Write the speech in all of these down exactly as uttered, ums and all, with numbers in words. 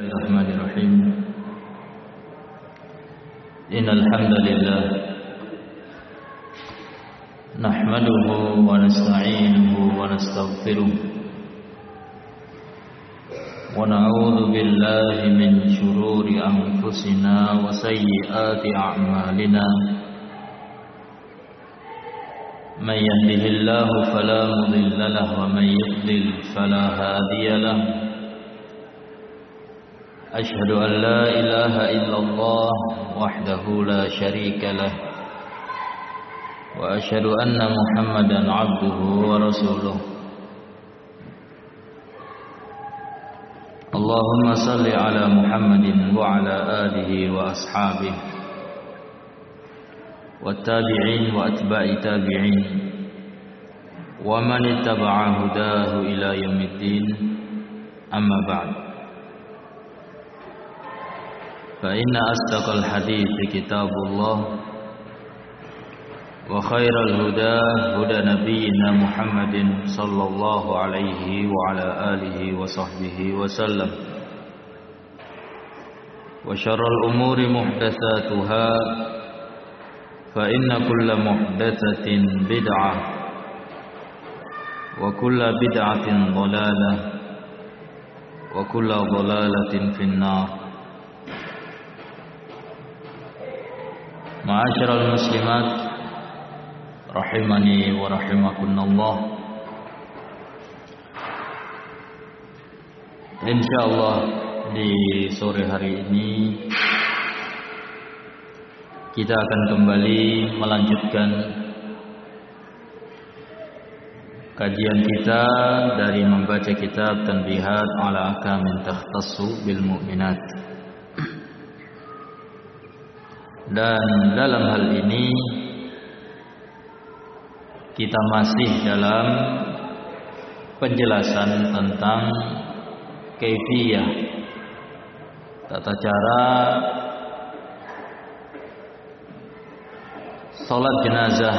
Bismillahirrahmanirrahim. Innal hamdalillah nahmaduhu wa nasta'inuhu wa nastaghfiruh wa na'udzu billahi min shururi anfusina wa sayyiati a'malina. Man yahdihillahu fala mudilla lahu wa man yudlil fala hadiya lahu. أشهد أن لا إله إلا الله وحده لا شريك له وأشهد أن محمدا عبده ورسوله. اللهم صل على محمد وعلى آله وأصحابه والتابعين وأتباع التابعين ومن اتبع هداه إلى يوم الدين. أما بعد، فإن أصدق الحديث كتاب الله وخير الهدى هدى نبينا محمد صلى الله عليه وعلى آله وصحبه وسلم. وشر الأمور محدثاتها فإن كل محدثة بدعة وكل بدعة ضلالة وكل ضلالة في النار. Ma'asyiral muslimat rahimani wa rahimakumullah. Insyaallah di sore hari ini kita akan kembali melanjutkan kajian kita dari membaca kitab Tanbihat ala Ahkamin Takhtassu bil Mu'minat. Dan dalam hal ini kita masih dalam penjelasan tentang kaifiyah, tata cara salat jenazah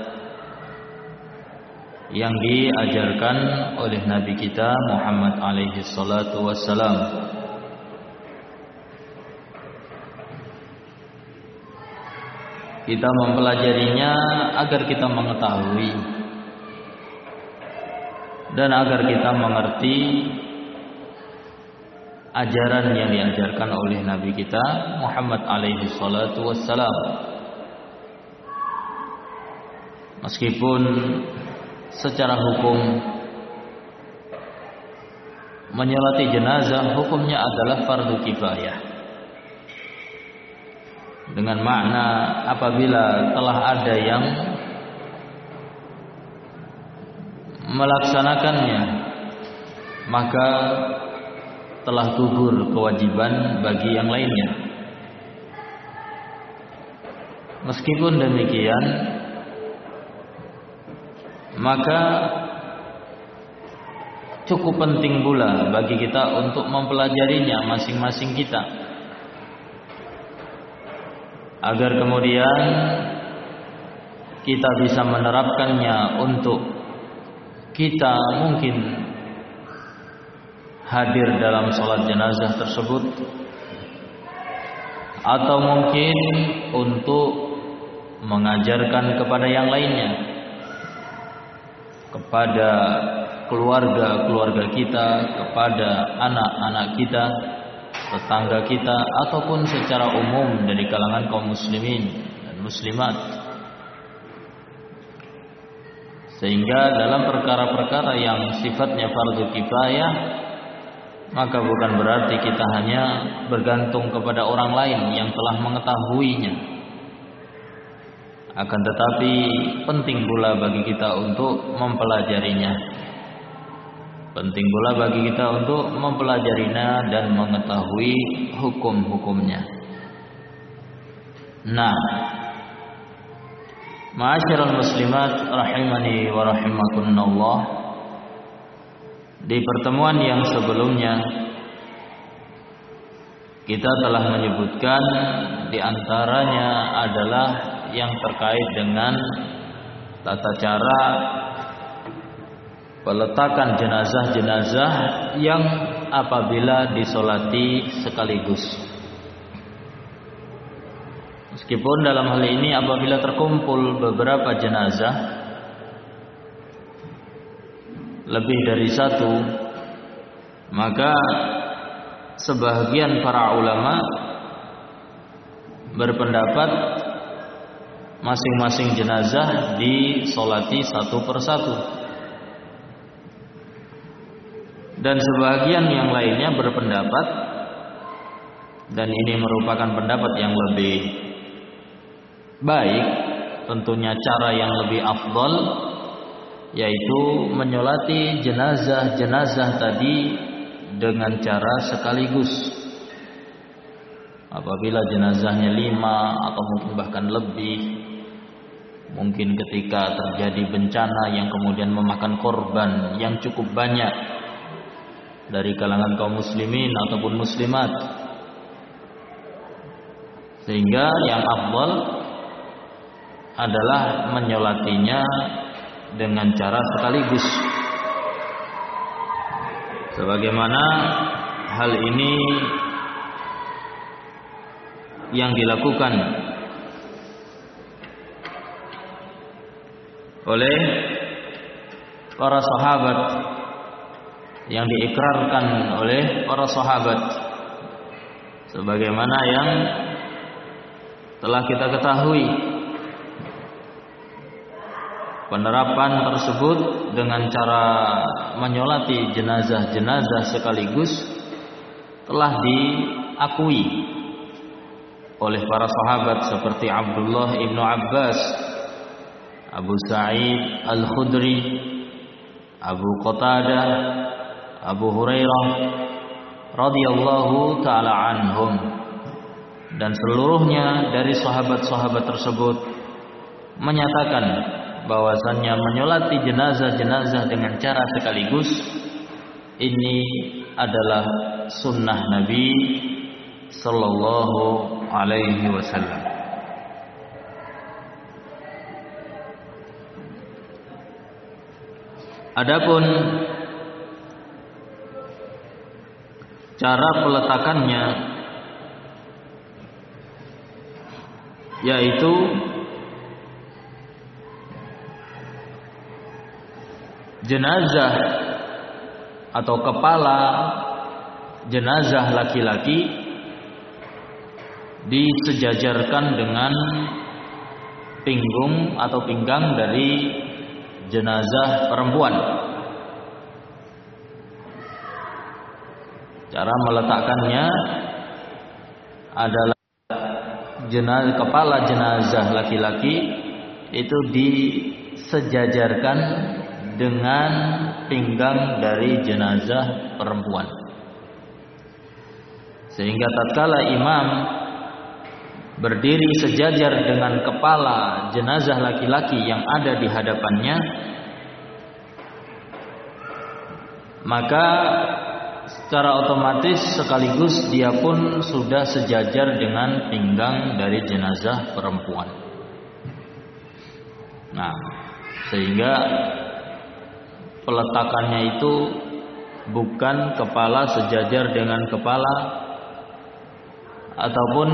yang diajarkan oleh Nabi kita Muhammad alaihi salatu wassalam. Kita mempelajarinya agar kita mengetahui dan agar kita mengerti ajaran yang diajarkan oleh Nabi kita Muhammad alaihi salatu wassalam. Meskipun secara hukum menyolati jenazah hukumnya adalah fardu kifayah, dengan makna apabila telah ada yang melaksanakannya maka telah gugur kewajiban bagi yang lainnya. Meskipun demikian, maka cukup penting pula bagi kita untuk mempelajarinya masing-masing kita, agar kemudian kita bisa menerapkannya untuk kita mungkin hadir dalam sholat jenazah tersebut, atau mungkin untuk mengajarkan kepada yang lainnya, kepada keluarga-keluarga kita, kepada anak-anak kita, tetangga kita, ataupun secara umum dari kalangan kaum muslimin dan muslimat. Sehingga dalam perkara-perkara yang sifatnya fardu kifayah, maka bukan berarti kita hanya bergantung kepada orang lain yang telah mengetahuinya, akan tetapi penting pula bagi kita untuk mempelajarinya. Penting pula bagi kita untuk mempelajarinya dan mengetahui hukum-hukumnya. Nah, ma'asyiral muslimat rahimani wa rahimakumullah, di pertemuan yang sebelumnya kita telah menyebutkan di antaranya adalah yang terkait dengan tata cara peletakan jenazah-jenazah yang apabila disolati sekaligus. Meskipun dalam hal ini apabila terkumpul beberapa jenazah lebih dari satu, maka sebahagian para ulama berpendapat masing-masing jenazah disolati satu persatu, dan sebagian yang lainnya berpendapat, dan ini merupakan pendapat yang lebih baik, tentunya cara yang lebih afdal, yaitu menyolati jenazah-jenazah tadi dengan cara sekaligus. Apabila jenazahnya lima atau mungkin bahkan lebih, mungkin ketika terjadi bencana yang kemudian memakan korban yang cukup banyak dari kalangan kaum muslimin ataupun muslimat, sehingga yang afdal adalah menyolatinya dengan cara sekaligus, sebagaimana hal ini yang dilakukan oleh para sahabat, yang diikrarkan oleh para sahabat, sebagaimana yang telah kita ketahui. Penerapan tersebut dengan cara menyolati jenazah-jenazah sekaligus telah diakui oleh para sahabat seperti Abdullah ibnu Abbas, Abu Sa'id Al-Khudri, Abu Qatadah, Abu Hurairah radhiyallahu ta'ala anhum, dan seluruhnya dari sahabat-sahabat tersebut menyatakan bahwasannya menyolati jenazah-jenazah dengan cara sekaligus ini adalah sunnah Nabi sallallahu alaihi wasallam. Adapun cara peletakannya, yaitu jenazah atau kepala jenazah laki-laki disejajarkan dengan pinggung atau pinggang dari jenazah perempuan. Cara meletakkannya adalah jenazah, kepala jenazah laki-laki itu disejajarkan dengan pinggang dari jenazah perempuan, sehingga tatkala imam berdiri sejajar dengan kepala jenazah laki-laki yang ada di hadapannya, maka secara otomatis sekaligus dia pun sudah sejajar dengan pinggang dari jenazah perempuan. Nah, sehingga peletakannya itu bukan kepala sejajar dengan kepala, ataupun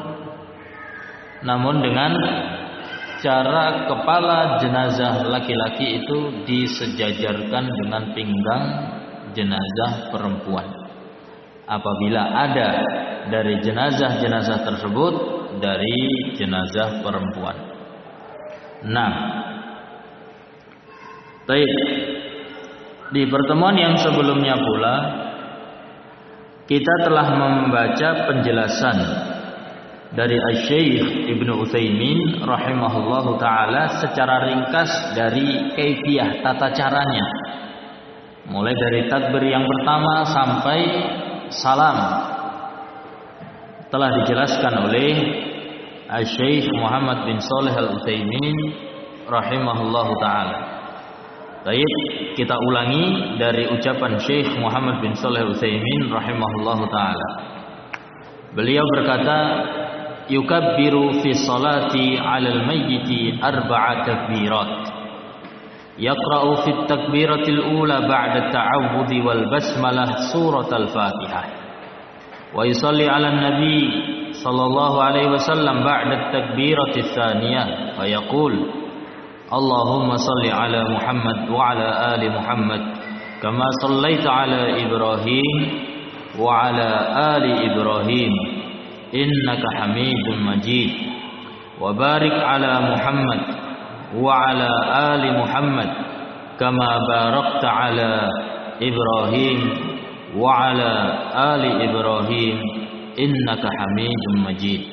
namun dengan cara kepala jenazah laki-laki itu disejajarkan dengan pinggang jenazah perempuan apabila ada dari jenazah-jenazah tersebut dari jenazah perempuan. Nah, baik, di pertemuan yang sebelumnya pula kita telah membaca penjelasan dari Asy-Syaikh Ibnu Utsaimin rahimahullahu taala secara ringkas dari kaifiyah tata caranya, mulai dari takbir yang pertama sampai salam, telah dijelaskan oleh Asy-Syaikh Muhammad bin Shalih Al-Utsaimin rahimahullahu taala. Baik, kita ulangi dari ucapan Syekh Muhammad bin Shalih Al-Utsaimin rahimahullahu taala. Beliau berkata, yukabbiru fi salati 'alal mayyiti arba'a takbirat. yaqra'u fit takbiratil ula ba'da ta'awudhi wal basmalah suratul Fatihah. Wa yusalli 'alan nabi sallallahu alaihi wasallam ba'da takbiratis tsaniyah fa yaqul Allahumma salli 'ala Muhammad wa 'ala ali Muhammad kama sallaita 'ala Ibrahim wa 'ala ali Ibrahim innaka Hamidum Majid. Wa barik 'ala Muhammad wa 'ala ali Muhammad kama barakta 'ala Ibrahim wa 'ala ali Ibrahim innaka Hamidum Majid.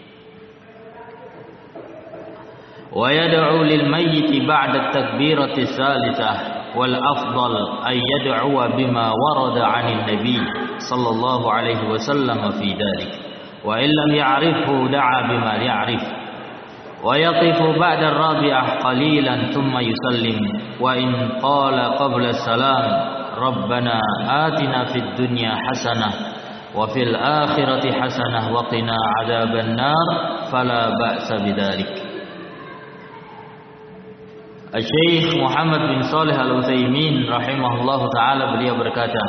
Wa yad'u lil mayyit ba'da at-takbirati tsalitsah wal afdal ay yad'u bima warada 'anil nabi sallallahu alaihi wasallam fi dhalik wa illam ya'rifhu da'a bima ya'rif wa yaqifu ba'da ar-rabi'ah qalilan thumma yusallim wa in qala qabla as-salam rabbana atina fid dunya hasanah wa fil akhirati hasanah wa qina 'adzaban nar fala ba'sa bidzalik. Syekh Muhammad bin Shalih Al-Utsaimin rahimahullahu taala beliau berkata,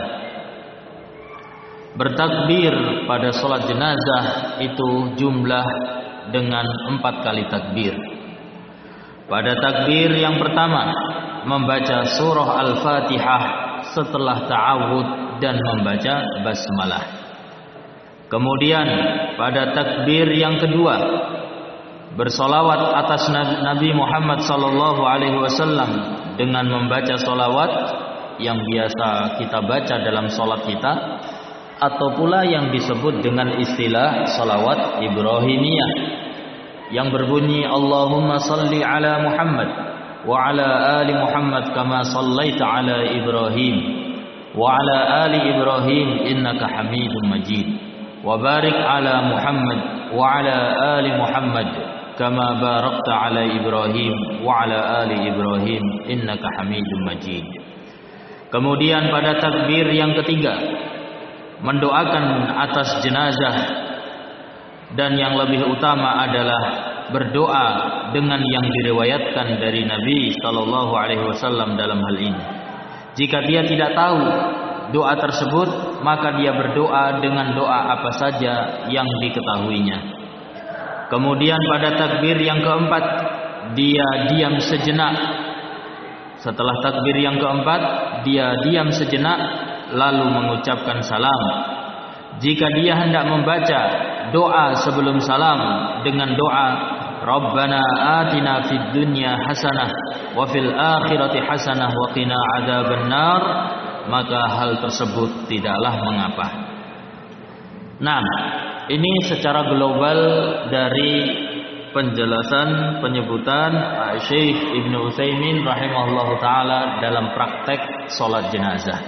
bertakbir pada salat jenazah itu jumlah dengan empat kali takbir. Pada takbir yang pertama membaca surah Al-Fatihah setelah ta'awud dan membaca basmalah. Kemudian pada takbir yang kedua bersolawat atas Nabi Muhammad sallallahu alaihi wasallam dengan membaca solawat yang biasa kita baca dalam solat kita, atau pula yang disebut dengan istilah solawat Ibrahimiyah yang berbunyi Allahumma salli ala Muhammad wa ala ali Muhammad kama sallaita ala Ibrahim wa ala ali Ibrahim innaka Hamidum Majid wa barik ala Muhammad wa ala ali Muhammad kama barakta ala Ibrahim wa ala ali Ibrahim innaka Hamidum Majid. Kemudian pada takbir yang ketiga mendoakan atas jenazah, dan yang lebih utama adalah berdoa dengan yang diriwayatkan dari Nabi sallallahu alaihi wasallam dalam hal ini. Jika dia tidak tahu doa tersebut, maka dia berdoa dengan doa apa saja yang diketahuinya. Kemudian pada takbir yang keempat dia diam sejenak. Setelah takbir yang keempat dia diam sejenak lalu mengucapkan salam. Jika dia hendak membaca doa sebelum salam dengan doa Rabbana atina fid dunya hasanah wa fil akhirati hasanah wa qina adzaban nar, maka hal tersebut tidaklah mengapa. Nah, ini secara global dari penjelasan penyebutan Syekh Ibnu Utsaimin rahimahullahu taala dalam praktek salat jenazah.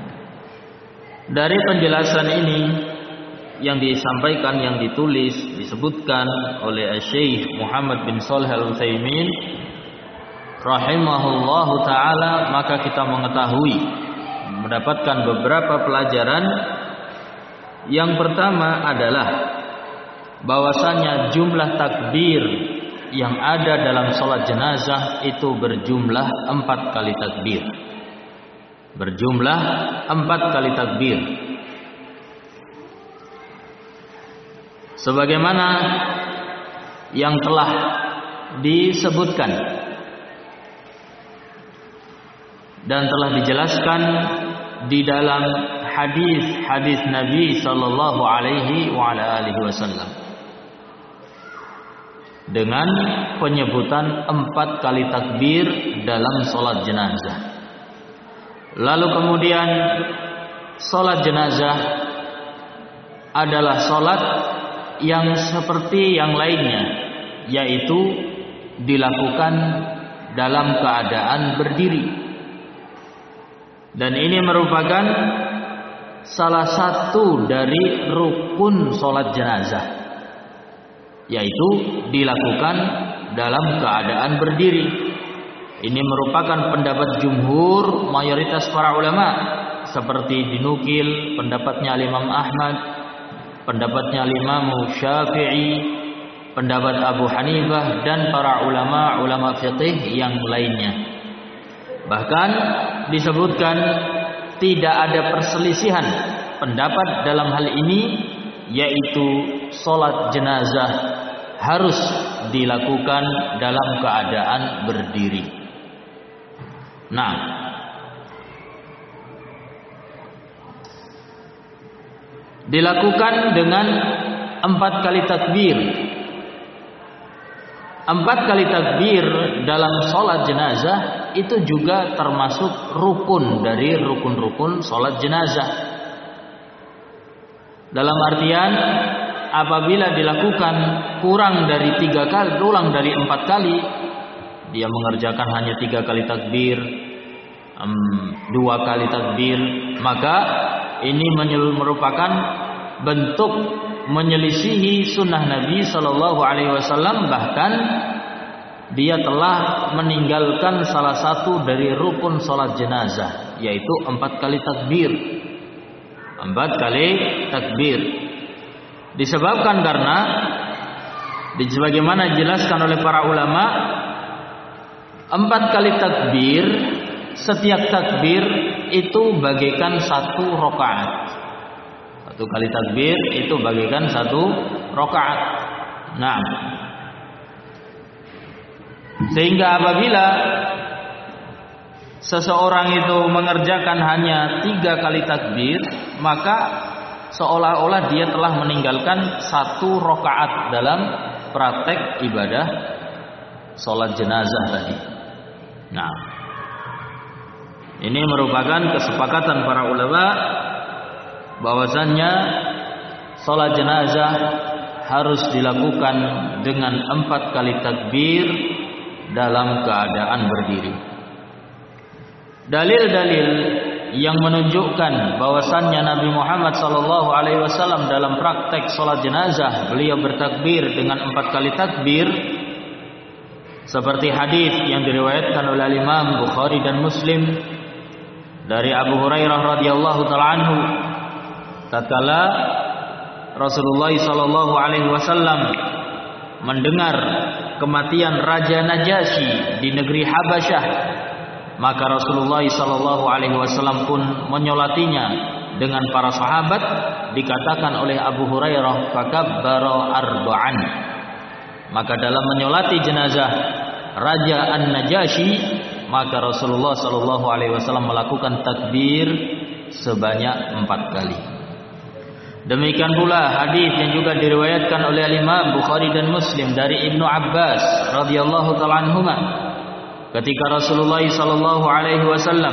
Dari penjelasan ini yang disampaikan, yang ditulis, disebutkan oleh Syekh Muhammad bin Shalih Al-Utsaimin rahimahullahu taala, maka kita mengetahui, mendapatkan beberapa pelajaran. Yang pertama adalah bahwasanya jumlah takbir yang ada dalam salat jenazah itu berjumlah empat kali takbir. Berjumlah empat kali takbir. Sebagaimana yang telah disebutkan dan telah dijelaskan di dalam hadis-hadis Nabi sallallahu alaihi wa ala alihi wasallam dengan penyebutan empat kali takbir dalam salat jenazah. Lalu kemudian salat jenazah adalah salat yang seperti yang lainnya, yaitu dilakukan dalam keadaan berdiri. Dan ini merupakan salah satu dari rukun salat jenazah, yaitu dilakukan dalam keadaan berdiri. Ini merupakan pendapat jumhur mayoritas para ulama, seperti dinukil pendapatnya Imam Ahmad, pendapatnya Imam Syafi'i, pendapat Abu Hanifah dan para ulama-ulama fiqih yang lainnya. Bahkan disebutkan tidak ada perselisihan pendapat dalam hal ini, yaitu sholat jenazah harus dilakukan dalam keadaan berdiri. Nah, dilakukan dengan empat kali takbir. Empat kali takbir dalam sholat jenazah itu juga termasuk rukun dari rukun-rukun sholat jenazah. Dalam artian apabila dilakukan kurang dari tiga kali, ulang dari empat kali, dia mengerjakan hanya tiga kali takbir, um, dua kali takbir, maka ini merupakan bentuk menyelisihi sunnah Nabi Shallallahu Alaihi Wasallam. Bahkan dia telah meninggalkan salah satu dari rukun sholat jenazah, yaitu empat kali takbir. Empat kali takbir disebabkan karena sebagaimana dijelaskan oleh para ulama, empat kali takbir, setiap takbir itu bagaikan satu rakaat. Satu kali takbir itu bagaikan satu rakaat. Nah, sehingga apabila seseorang itu mengerjakan hanya tiga kali takbir, maka seolah-olah dia telah meninggalkan satu rakaat dalam praktek ibadah sholat jenazah tadi. Nah, ini merupakan kesepakatan para ulama bahwasannya sholat jenazah harus dilakukan dengan empat kali takbir dalam keadaan berdiri. Dalil-dalil yang menunjukkan bahwasannya Nabi Muhammad sallallahu alaihi wasallam dalam praktek sholat jenazah beliau bertakbir dengan empat kali takbir, seperti hadis yang diriwayatkan oleh Imam Bukhari dan Muslim dari Abu Hurairah radhiyallahu taala anhu, tatkala Rasulullah sallallahu alaihi wasallam mendengar kematian Raja Najasyi di negeri Habasyah, maka Rasulullah sallallahu alaihi wasallam pun menyolatinya dengan para sahabat. Dikatakan oleh Abu Hurairah, fakabbara arba'an. Maka dalam menyolati jenazah Raja An-Najasyi, maka Rasulullah sallallahu alaihi wasallam melakukan takbir sebanyak empat kali. Demikian pula hadis yang juga diriwayatkan oleh Imam Bukhari dan Muslim dari Ibnu Abbas radhiyallahu taala anhuma, ketika Rasulullah sallallahu alaihi wasallam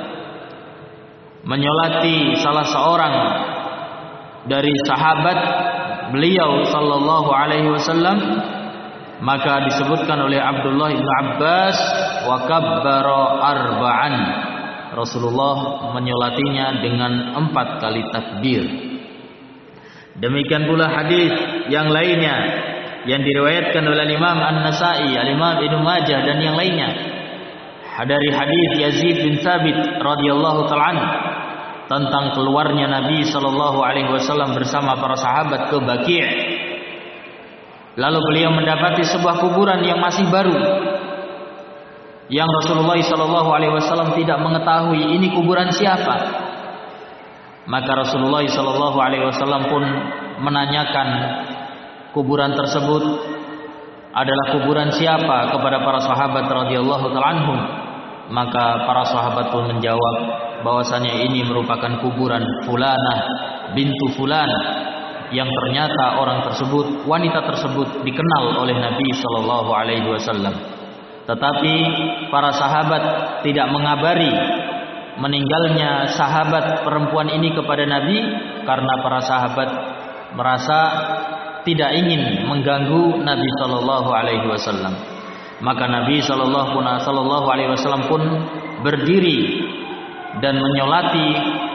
menyolati salah seorang dari sahabat beliau sallallahu alaihi wasallam, maka disebutkan oleh Abdullah bin Abbas, wa kabbara arba'an. Rasulullah menyolatinya dengan empat kali takbir. Demikian pula hadis yang lainnya yang diriwayatkan oleh Imam An-Nasa'i, Imam Ibnu Majah dan yang lainnya, dari hadis Yazid bin Thabit radhiyallahu ta'ala anhu tentang keluarnya Nabi sallallahu alaihi wasallam bersama para sahabat ke Baqi'. Lalu beliau mendapati sebuah kuburan yang masih baru, yang Rasulullah sallallahu alaihi wasallam tidak mengetahui ini kuburan siapa. Maka Rasulullah sallallahu alaihi wasallam pun menanyakan kuburan tersebut adalah kuburan siapa kepada para sahabat radhiyallahu ta'ala anhum. Maka para sahabat pun menjawab bahwasanya ini merupakan kuburan Fulanah bintu Fulan, yang ternyata orang tersebut, wanita tersebut dikenal oleh Nabi sallallahu alaihi wasallam. Tetapi para sahabat tidak mengabari meninggalnya sahabat perempuan ini kepada Nabi, karena para sahabat merasa tidak ingin mengganggu Nabi sallallahu alaihi wasallam. Maka Nabi sallallahu alaihi wasallam pun berdiri dan menyolati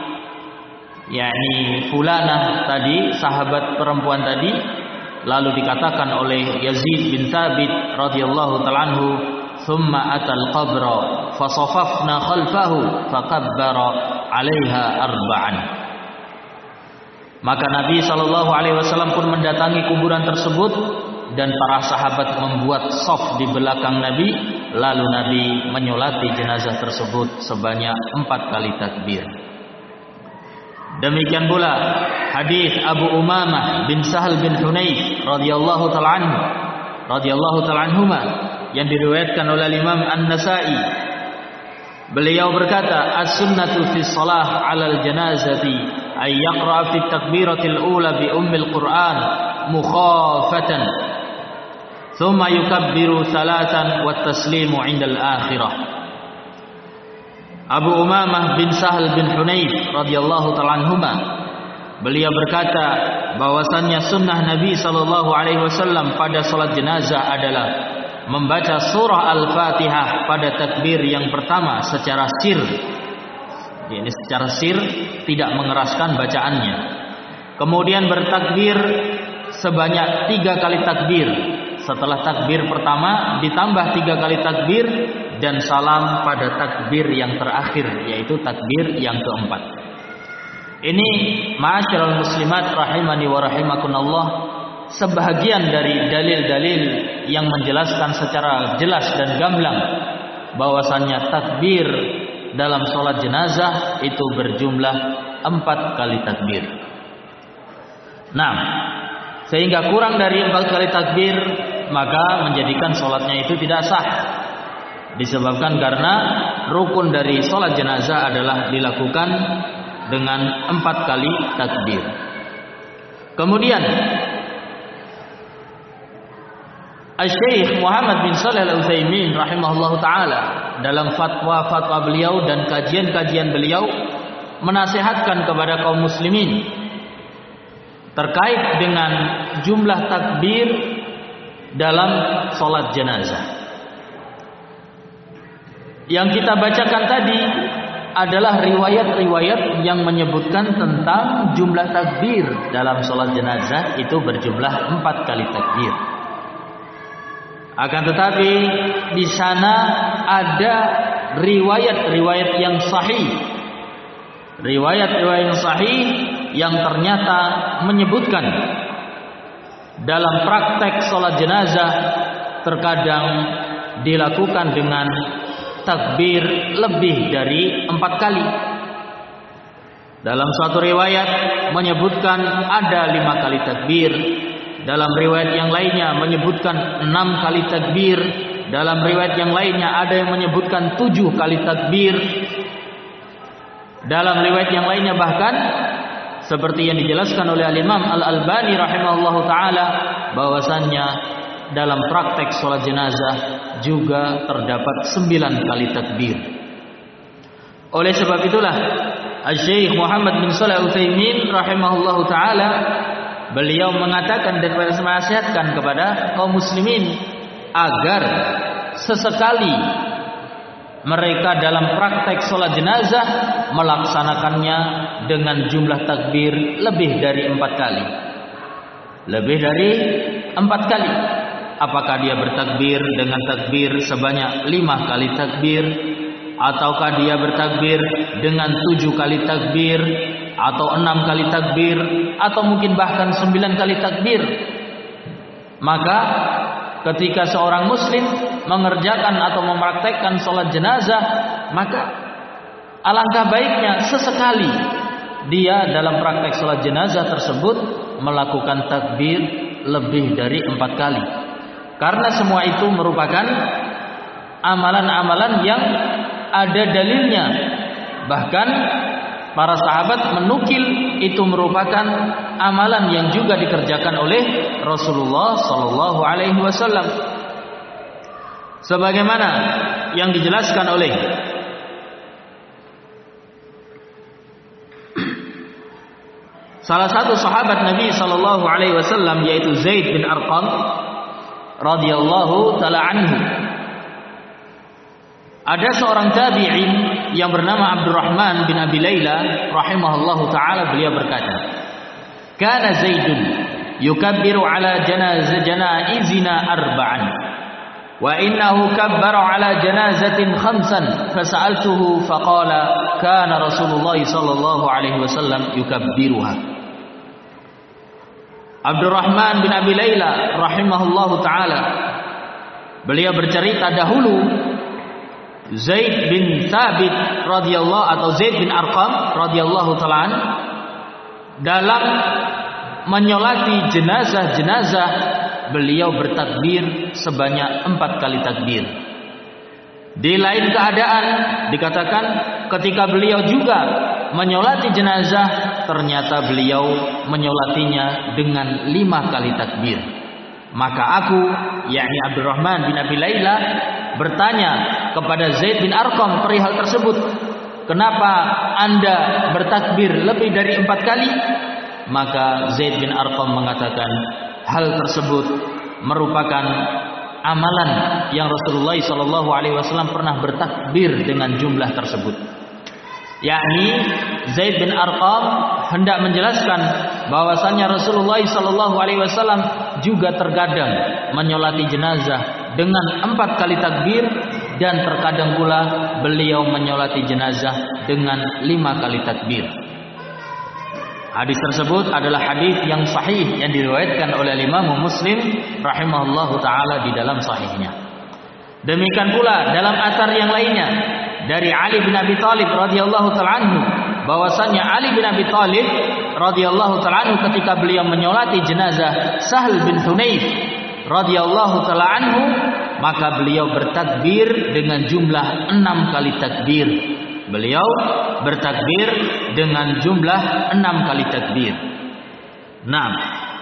yakni Fulanah tadi, sahabat perempuan tadi. Lalu dikatakan oleh Yazid bin Thabit radhiyallahu ta'ala anhu, thumma atal qabra fasafafna khalfahu fakabbara 'alaiha arba'an. Maka Nabi sallallahu alaihi wasallam pun mendatangi kuburan tersebut, dan para sahabat membuat shaf di belakang Nabi, lalu Nabi menyolati jenazah tersebut sebanyak empat kali takbir. Demikian pula hadis Abu Umamah bin Sahal bin Hunayf radhiyallahu ta'ala anhu radhiyallahu ta'ala anhuma yang diriwayatkan oleh Imam An-Nasa'i. Beliau berkata, as-sunnatu fi shalah 'alal janazati ay yaqra fi takbiratil ula bi ummil Qur'an mukhafatan thumma yukabbiru thalathan wa taslimu 'indal akhirah. Abu Umamah bin Sahal bin Hunayf radhiyallahu ta'ala anhuma, beliau berkata bahwasannya sunnah Nabi sallallahu alaihi wasallam pada salat jenazah adalah membaca surah Al-Fatihah pada takbir yang pertama secara sir. Ini secara sir, tidak mengeraskan bacaannya. Kemudian bertakbir sebanyak tiga kali takbir. Setelah takbir pertama ditambah tiga kali takbir dan salam pada takbir yang terakhir, yaitu takbir yang keempat. Ini ma'asyiral muslimat rahimani wa rahimakumullah, sebahagian dari dalil-dalil yang menjelaskan secara jelas dan gamblang bahwasannya takbir dalam sholat jenazah itu berjumlah empat kali takbir. Nah, sehingga kurang dari empat kali takbir maka menjadikan sholatnya itu tidak sah. Disebabkan karena rukun dari sholat jenazah adalah dilakukan dengan empat kali takbir. Kemudian Asy-Syaikh Muhammad bin Shalih Al-Utsaimin rahimahullahu taala dalam fatwa-fatwa beliau dan kajian-kajian beliau menasihatkan kepada kaum muslimin terkait dengan jumlah takbir dalam sholat jenazah. Yang kita bacakan tadi adalah riwayat-riwayat yang menyebutkan tentang jumlah takbir dalam sholat jenazah itu berjumlah empat kali takbir. Akan tetapi di sana ada riwayat-riwayat yang sahih, riwayat-riwayat yang sahih yang ternyata menyebutkan dalam praktek sholat jenazah terkadang dilakukan dengan takbir lebih dari empat kali. Dalam suatu riwayat menyebutkan ada lima kali takbir, dalam riwayat yang lainnya menyebutkan enam kali takbir, dalam riwayat yang lainnya ada yang menyebutkan tujuh kali takbir, dalam riwayat yang lainnya bahkan seperti yang dijelaskan oleh Al-Imam Al-Albani rahimahullahu taala bahwasannya dalam praktek sholat jenazah juga terdapat sembilan kali takbir. Oleh sebab itulah Asy-Syaikh Muhammad bin Shalih Al-Utsaimin rahimahullahu taala beliau mengatakan dan menasihatkan kepada kaum muslimin agar sesekali mereka dalam praktek sholat jenazah melaksanakannya dengan jumlah takbir lebih dari empat kali. Lebih dari empat kali. Apakah dia bertakbir dengan takbir sebanyak lima kali takbir, ataukah dia bertakbir dengan tujuh kali takbir, atau enam kali takbir, atau mungkin bahkan sembilan kali takbir. Maka ketika seorang muslim mengerjakan atau mempraktekkan sholat jenazah, maka alangkah baiknya sesekali dia dalam praktek sholat jenazah tersebut melakukan takbir lebih dari empat kali. Karena semua itu merupakan amalan-amalan yang ada dalilnya. Bahkan para sahabat menukil itu merupakan amalan yang juga dikerjakan oleh Rasulullah sallallahu alaihi wasallam. Sebagaimana yang dijelaskan oleh salah satu sahabat Nabi sallallahu alaihi wasallam yaitu Zaid bin Arqam radhiyallahu taala anhu. Ada seorang tabi'in yang bernama Abdurrahman bin Abi Layla rahimahullahu taala, beliau berkata, "Kana Zaidun yukabbiru ala janazah janaizina arba'an wa innahu kabbara ala janazatin khamsan fasa'altuhu faqala kana Rasulullah sallallahu alaihi wasallam yukabbiruha." Abdurrahman bin Abi Layla rahimahullahu taala Beliau bercerita dahulu Zaid bin Thabit radhiyallahu atau Zaid bin Arqam radhiyallahu taala dalam menyolati jenazah-jenazah beliau bertakbir sebanyak empat kali takbir. Di lain keadaan dikatakan ketika beliau juga menyolati jenazah, ternyata beliau menyolatinya dengan lima kali takbir. Maka aku, yakni Abdurrahman bin Abi Laila, bertanya kepada Zaid bin Arqam perihal tersebut, kenapa anda bertakbir lebih dari empat kali? Maka Zaid bin Arqam mengatakan, hal tersebut merupakan amalan yang Rasulullah shallallahu alaihi wasallam pernah bertakbir dengan jumlah tersebut. Yakni Zaid bin Arqam hendak menjelaskan bahwasannya Rasulullah shallallahu alaihi wasallam juga terkadang menyolati jenazah dengan empat kali takbir, dan terkadang pula beliau menyolati jenazah dengan lima kali takbir. Hadis tersebut adalah hadis yang sahih yang diriwayatkan oleh Imam Muslim rahimahullahu taala di dalam sahihnya. Demikian pula dalam atsar yang lainnya dari Ali bin Abi Thalib radhiyallahu taala anhu, bahwasanya Ali bin Abi Thalib radhiyallahu taala anhu ketika beliau menyolati jenazah Sahal bin Hunayf radhiyallahu taala anhu, maka beliau bertakbir dengan jumlah enam kali takbir. Beliau bertakbir dengan jumlah enam kali takbir. Nah,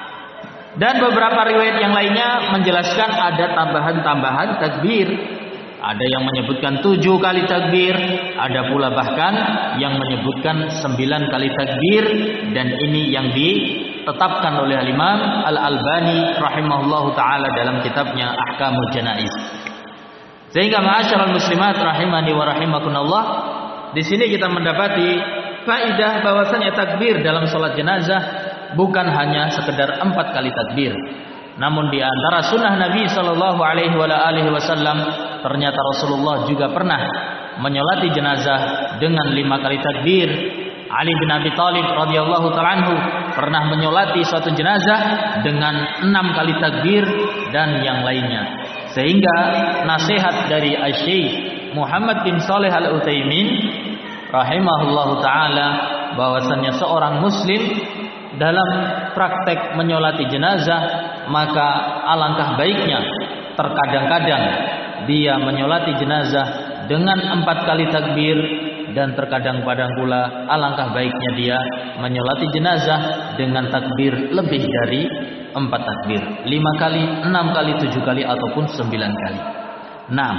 dan beberapa riwayat yang lainnya menjelaskan ada tambahan-tambahan takbir. Ada yang menyebutkan tujuh kali takbir, ada pula bahkan yang menyebutkan sembilan kali takbir, dan ini yang ditetapkan oleh Imam Al-Albani rahimahullahu taala dalam kitabnya Ahkamul Janaiz. Sehingga ma'asyiral muslimat rahimani wa rahimakumullah, di sini kita mendapati faidah bahwasanya takbir dalam salat jenazah bukan hanya sekedar empat kali takbir, namun di antara sunnah Nabi Shallallahu Alaihi Wasallam ternyata Rasulullah juga pernah menyolati jenazah dengan lima kali takbir. Ali bin Abi Thalib radhiyallahu taala anhu pernah menyolati suatu jenazah dengan enam kali takbir dan yang lainnya. Sehingga nasihat dari Asy-Syaikh Muhammad bin Shalih Al-Utsaimin rahimahullahu taala bahwasannya seorang muslim dalam praktek menyolati jenazah, maka alangkah baiknya terkadang-kadang dia menyolati jenazah dengan empat kali takbir, dan terkadang-kadang pula alangkah baiknya dia menyolati jenazah dengan takbir lebih dari empat takbir, lima kali, enam kali, tujuh kali, ataupun sembilan kali. Nah,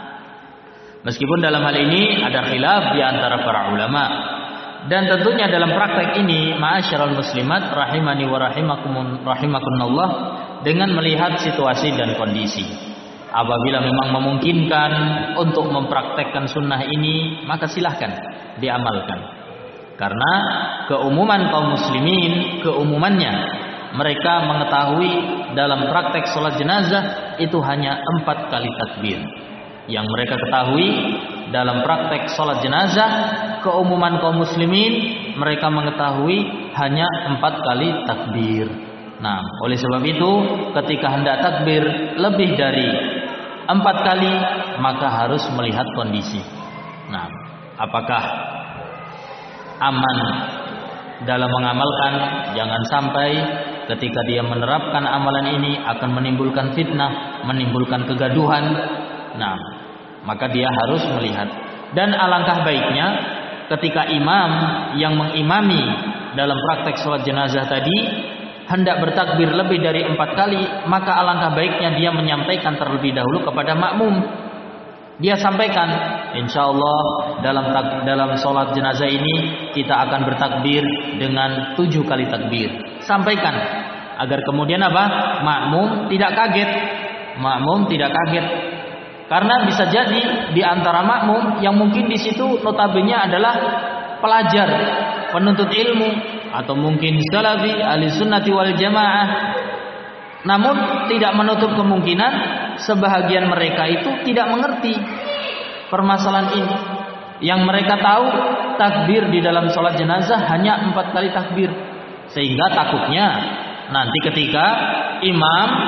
meskipun dalam hal ini ada khilaf di antara para ulama, dan tentunya dalam praktek ini ma'asyiral muslimat rahimani wa rahimakumullah, dengan melihat situasi dan kondisi. Apabila memang memungkinkan untuk mempraktekkan sunnah ini, maka silahkan diamalkan. Karena keumuman kaum muslimin, keumumannya mereka mengetahui dalam praktek sholat jenazah itu hanya empat kali takbir. Yang mereka ketahui dalam praktek sholat jenazah, keumuman kaum muslimin mereka mengetahui hanya empat kali takbir. Nah, oleh sebab itu ketika hendak takbir lebih dari empat kali, maka harus melihat kondisi. Nah, apakah aman dalam mengamalkan? Jangan sampai ketika dia menerapkan amalan ini akan menimbulkan fitnah, menimbulkan kegaduhan. Nah, maka dia harus melihat. Dan alangkah baiknya ketika imam yang mengimami dalam praktek sholat jenazah tadi hendak bertakbir lebih dari empat kali, maka alangkah baiknya dia menyampaikan terlebih dahulu kepada makmum. Dia sampaikan, insya Allah dalam dalam sholat jenazah ini kita akan bertakbir dengan tujuh kali takbir. Sampaikan agar kemudian apa? Makmum tidak kaget. Makmum tidak kaget. Karena bisa jadi di antara makmum yang mungkin di situ notabene adalah pelajar, penuntut ilmu, atau mungkin salafi, ahli sunnati wal jamaah. Namun tidak menutup kemungkinan sebahagian mereka itu tidak mengerti permasalahan ini. Yang mereka tahu takbir di dalam sholat jenazah hanya empat kali takbir, sehingga takutnya nanti ketika imam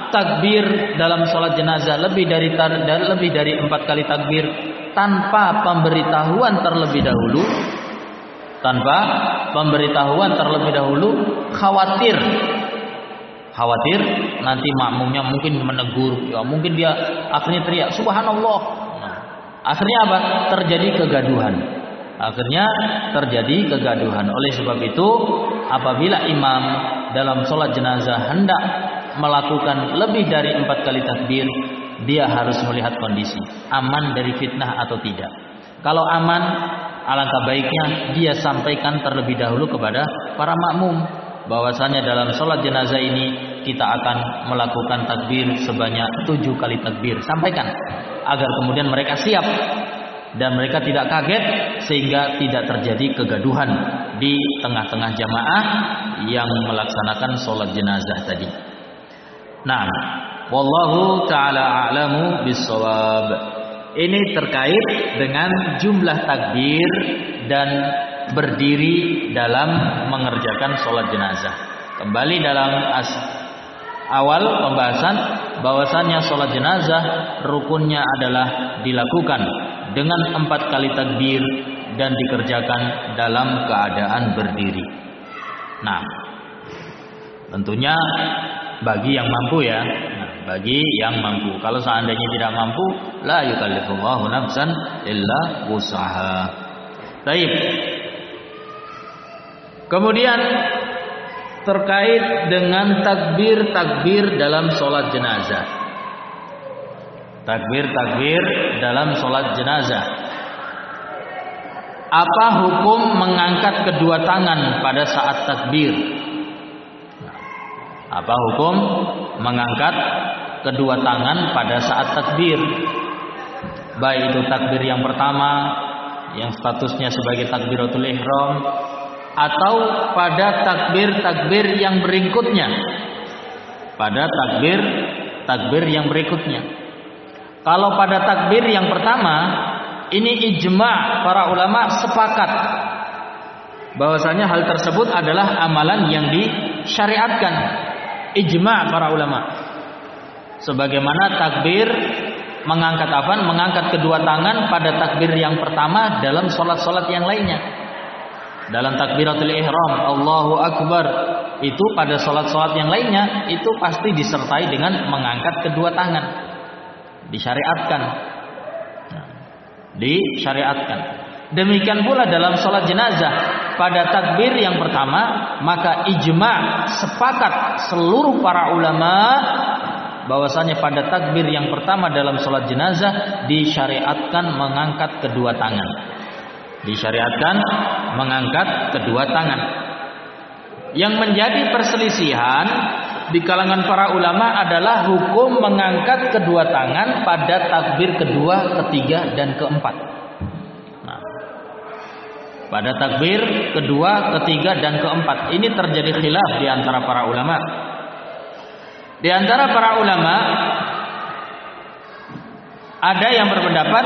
takbir dalam sholat jenazah lebih dari lebih dari empat kali takbir tanpa pemberitahuan terlebih dahulu, tanpa pemberitahuan terlebih dahulu, khawatir, khawatir nanti makmumnya mungkin menegur, ya mungkin dia akhirnya teriak subhanallah. Nah, akhirnya apa? Terjadi kegaduhan. Akhirnya terjadi kegaduhan. Oleh sebab itu, apabila imam dalam sholat jenazah hendak melakukan lebih dari empat kali takbir, dia harus melihat kondisi aman dari fitnah atau tidak. Kalau aman, alangkah baiknya dia sampaikan terlebih dahulu kepada para makmum bahwasanya dalam sholat jenazah ini kita akan melakukan takbir sebanyak tujuh kali takbir. Sampaikan agar kemudian mereka siap dan mereka tidak kaget sehingga tidak terjadi kegaduhan di tengah-tengah jamaah yang melaksanakan sholat jenazah tadi. Nah, wallahu ta'ala a'lamu bis-shawab. Ini terkait dengan jumlah takbir dan berdiri dalam mengerjakan sholat jenazah. Kembali dalam as awal pembahasan bahwasannya sholat jenazah rukunnya adalah dilakukan dengan empat kali takbir dan dikerjakan dalam keadaan berdiri. Nah, tentunya bagi yang mampu ya, nah, bagi yang mampu. Kalau seandainya tidak mampu, la yukallifullahu nafsan illa wus'aha. Baik. Kemudian terkait dengan takbir-takbir dalam sholat jenazah. Takbir-takbir dalam sholat jenazah. Apa hukum mengangkat kedua tangan pada saat takbir? Apa hukum mengangkat kedua tangan pada saat takbir? Baik itu takbir yang pertama yang statusnya sebagai takbiratul ihram, atau pada takbir-takbir yang berikutnya. Pada takbir-takbir yang berikutnya. Kalau pada takbir yang pertama, ini ijma' para ulama sepakat bahwasanya hal tersebut adalah amalan yang disyariatkan. Ijma' para ulama. Sebagaimana takbir mengangkat apa? Mengangkat kedua tangan pada takbir yang pertama dalam sholat-sholat yang lainnya. Dalam takbiratul ihram, Allahu Akbar, itu pada sholat-sholat yang lainnya itu pasti disertai dengan mengangkat kedua tangan. Disyariatkan. Disyariatkan. Demikian pula dalam sholat jenazah, pada takbir yang pertama, maka ijma' sepakat seluruh para ulama bahwasanya pada takbir yang pertama dalam sholat jenazah disyariatkan mengangkat kedua tangan. Disyariatkan mengangkat kedua tangan. Yang menjadi perselisihan di kalangan para ulama adalah hukum mengangkat kedua tangan pada takbir kedua, ketiga, dan keempat. Nah, pada takbir kedua, ketiga, dan keempat ini terjadi khilaf di antara para ulama. Di antara para ulama ada yang berpendapat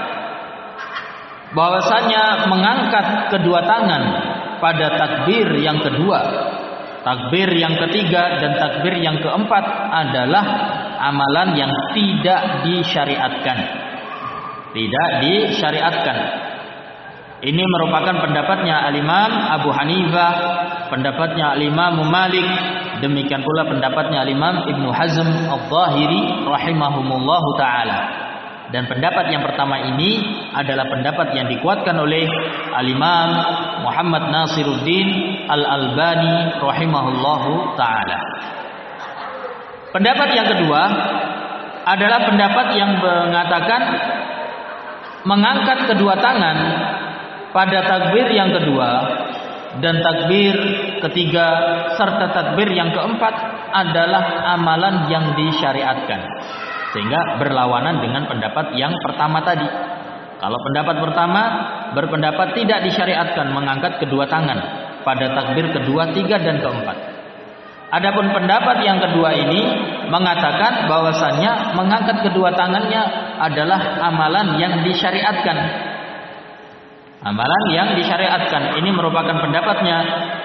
bahwasanya mengangkat kedua tangan pada takbir yang kedua, takbir yang ketiga, dan takbir yang keempat adalah amalan yang tidak disyariatkan. Tidak disyariatkan. Ini merupakan pendapatnya Al-Imam Abu Hanifah, pendapatnya Al-Imam Malik, demikian pula pendapatnya Al-Imam Ibnu Hazm Al-Zahiri rahimahumullahu ta'ala. Dan pendapat yang pertama ini adalah pendapat yang dikuatkan oleh Al-Imam Muhammad Nasiruddin Al-Albani rahimahullahu ta'ala. Pendapat yang kedua adalah pendapat yang mengatakan mengangkat kedua tangan pada takbir yang kedua dan takbir ketiga serta takbir yang keempat adalah amalan yang disyariatkan, sehingga berlawanan dengan pendapat yang pertama tadi. Kalau pendapat pertama berpendapat tidak disyariatkan mengangkat kedua tangan pada takbir kedua, tiga, dan keempat. Adapun pendapat yang kedua ini mengatakan bahwasannya mengangkat kedua tangannya adalah amalan yang disyariatkan. Amalan yang disyariatkan ini merupakan pendapatnya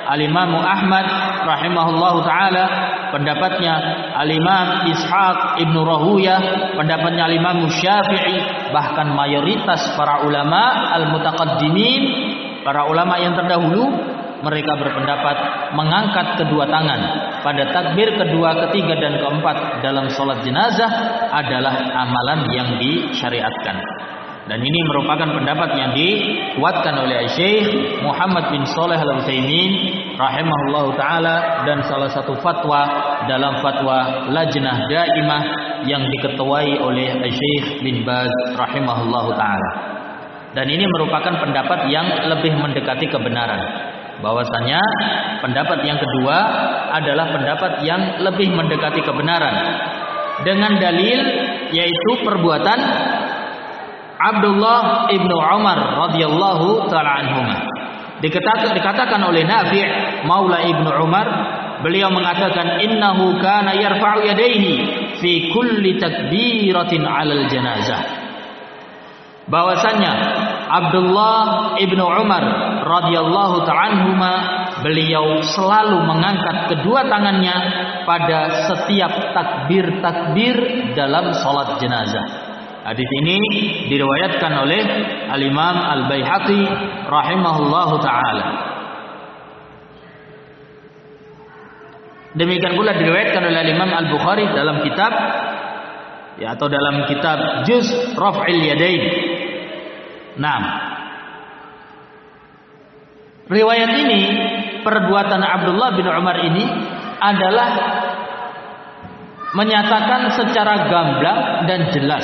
Al-Imam Ahmad rahimahullahu taala, pendapatnya Al-Imam Ishaq Ibnu Rahuyah, pendapatnya Al-Imam Syafi'i, bahkan mayoritas para ulama al-mutaqaddimin, para ulama yang terdahulu, mereka berpendapat mengangkat kedua tangan pada takbir kedua, ketiga dan keempat dalam sholat jenazah adalah amalan yang disyariatkan. Dan ini merupakan pendapat yang dikuatkan oleh Syekh Muhammad bin Shalih Al-Utsaimin rahimahullahu taala, dan salah satu fatwa dalam fatwa Lajnah Daimah yang diketuai oleh Syekh bin Baz rahimahullahu taala. Dan ini merupakan pendapat yang lebih mendekati kebenaran, bahwasanya pendapat yang kedua adalah pendapat yang lebih mendekati kebenaran dengan dalil yaitu perbuatan Abdullah ibnu Umar radhiyallahu taala anhuma. Dikatakan, dikatakan oleh Nafi' Maula ibnu Umar, beliau mengatakan innahu kana yarfa'u yadayhi fi kulli takbiratin 'alal janazah. Bahwasanya Abdullah ibnu Umar radhiyallahu taala anhuma, beliau selalu mengangkat kedua tangannya pada setiap takbir-takbir dalam salat jenazah. Hadis ini diriwayatkan oleh Al-Imam Al-Baihaqi rahimahullahu taala. Demikian pula diriwayatkan oleh Al-Imam Al-Bukhari dalam kitab ya atau dalam kitab Juz Raf'il Yadain. Nah, riwayat ini, perbuatan Abdullah bin Umar ini adalah menyatakan secara gamblang dan jelas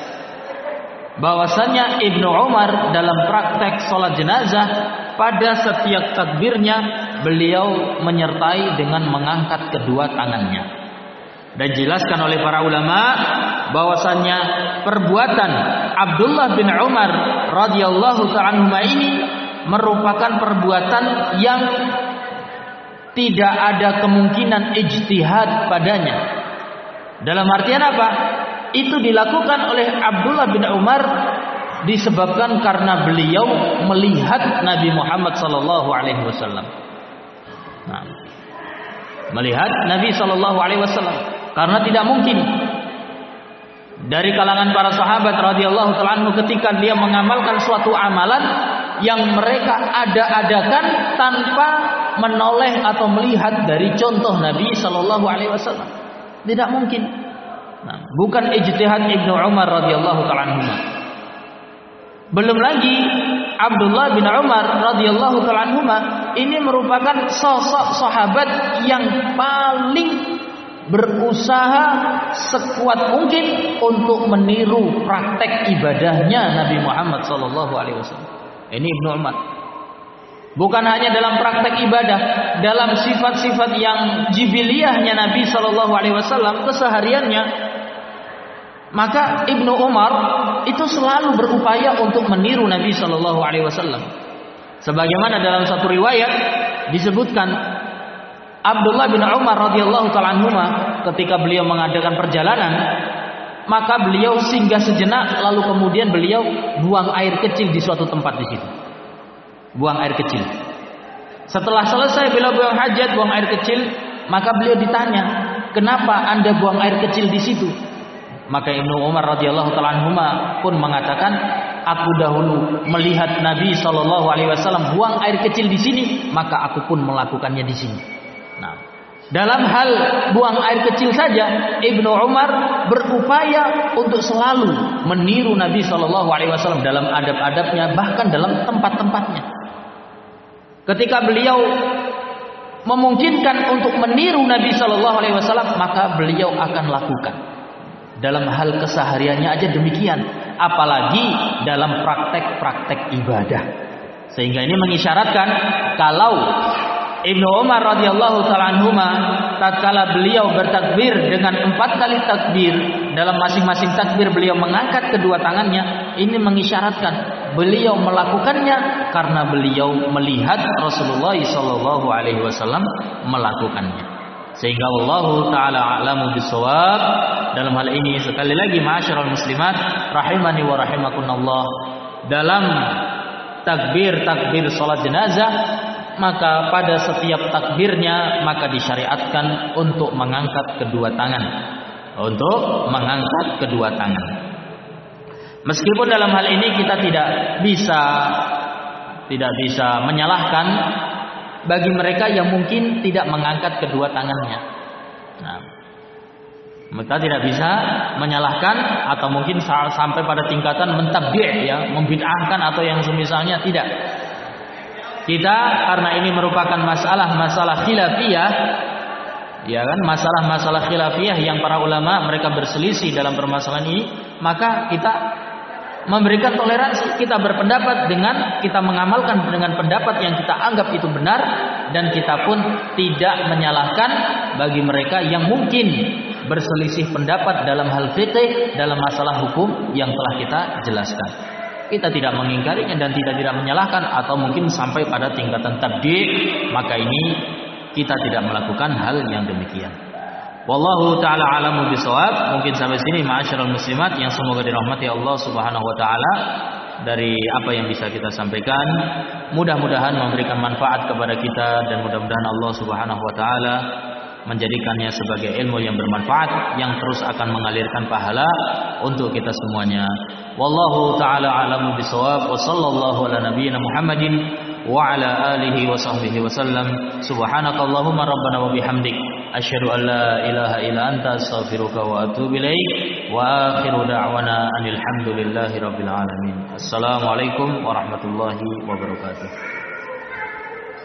bahwasanya Ibnu Umar dalam praktek sholat jenazah pada setiap takbirnya beliau menyertai dengan mengangkat kedua tangannya. Dan dijelaskan oleh para ulama bahwasanya perbuatan Abdullah bin Umar radhiyallahu ta'ala ini merupakan perbuatan yang tidak ada kemungkinan ijtihad padanya. Dalam artian apa? Itu dilakukan oleh Abdullah bin Umar disebabkan karena beliau melihat Nabi Muhammad sallallahu alaihi wasallam. Nah, melihat Nabi sallallahu alaihi wasallam, karena tidak mungkin dari kalangan para sahabat radhiyallahu ta'ala anhu ketika dia mengamalkan suatu amalan yang mereka ada-adakan tanpa menoleh atau melihat dari contoh Nabi sallallahu alaihi wasallam. Tidak mungkin. Nah, bukan ijtihad Ibnu Umar radhiyallahu ta'ala anhu. Belum lagi Abdullah bin Umar radhiyallahu ta'ala anhu ini merupakan sosok sahabat yang paling berusaha sekuat mungkin untuk meniru praktek ibadahnya Nabi Muhammad sallallahu alaihi wasallam. Ini Ibnu Umar. Bukan hanya dalam praktek ibadah, dalam sifat-sifat yang jibiliyahnya Nabi sallallahu alaihi wasallam kesehariannya, maka Ibnu Umar itu selalu berupaya untuk meniru Nabi sallallahu alaihi wasallam. Sebagaimana dalam satu riwayat disebutkan Abdullah bin Umar radhiyallahu ta'ala anhuma ketika beliau mengadakan perjalanan, maka beliau singgah sejenak lalu kemudian beliau buang air kecil di suatu tempat di situ. Buang air kecil. Setelah selesai beliau buang hajat, buang air kecil, maka beliau ditanya, "Kenapa Anda buang air kecil di situ?" Maka Ibnu Umar radhiyallahu ta'ala anhuma pun mengatakan, "Aku dahulu melihat Nabi sallallahu alaihi wasallam buang air kecil di sini, maka aku pun melakukannya di sini." Nah, dalam hal buang air kecil saja Ibnu Umar berupaya untuk selalu meniru Nabi sallallahu alaihi wasallam dalam adab-adabnya, bahkan dalam tempat-tempatnya. Ketika beliau memungkinkan untuk meniru Nabi sallallahu alaihi wasallam, maka beliau akan lakukan. Dalam hal kesehariannya aja demikian, apalagi dalam praktek-praktek ibadah. Sehingga ini mengisyaratkan kalau Ibnu Umar radhiyallahu ta'ala anhuma tatkala beliau bertakbir dengan empat kali takbir, dalam masing-masing takbir beliau mengangkat kedua tangannya, ini mengisyaratkan beliau melakukannya karena beliau melihat Rasulullah sallallahu alaihi wasallam melakukannya. Sehingga Allah taala a'lamu bissawab. Dalam hal ini sekali lagi ma'asyiral muslimat rahimani wa rahimakumullah, dalam takbir-takbir salat jenazah maka pada setiap takbirnya maka disyariatkan untuk mengangkat kedua tangan. Untuk mengangkat kedua tangan. Meskipun dalam hal ini kita tidak bisa tidak bisa menyalahkan bagi mereka yang mungkin tidak mengangkat kedua tangannya. Nah, mereka tidak bisa menyalahkan atau mungkin sampai pada tingkatan mentabdi', ya, membid'ahkan atau yang semisalnya, tidak. Kita karena ini merupakan masalah-masalah khilafiyah, ya kan, masalah-masalah khilafiyah yang para ulama mereka berselisih dalam permasalahan ini, maka kita memberikan toleransi, kita berpendapat dengan kita mengamalkan dengan pendapat yang kita anggap itu benar, dan kita pun tidak menyalahkan bagi mereka yang mungkin berselisih pendapat dalam hal fikih, dalam masalah hukum yang telah kita jelaskan. Kita tidak mengingkarinya dan tidak tidak menyalahkan atau mungkin sampai pada tingkatan tabdi', maka ini kita tidak melakukan hal yang demikian. Wallahu ta'ala alamu bisawab. Mungkin sampai sini ma'asyiral muslimat yang semoga dirahmati Allah Subhanahu wa taala. Dari apa yang bisa kita sampaikan, mudah-mudahan memberikan manfaat kepada kita, dan mudah-mudahan Allah Subhanahu wa taala menjadikannya sebagai ilmu yang bermanfaat yang terus akan mengalirkan pahala untuk kita semuanya. Wallahu ta'ala alamu bisawab. Wa sallallahu ala nabiyyina Muhammadin wa ala alihi wa sahbihi wa sallam. Subhanakallahumma rabbana wa bihamdik asyhadu an la ilaha illa anta astaghfiruka wa atubu ilaik. Wa akhiru da'wana anil hamdulillahi rabbil alamin. Assalamualaikum warahmatullahi wabarakatuh.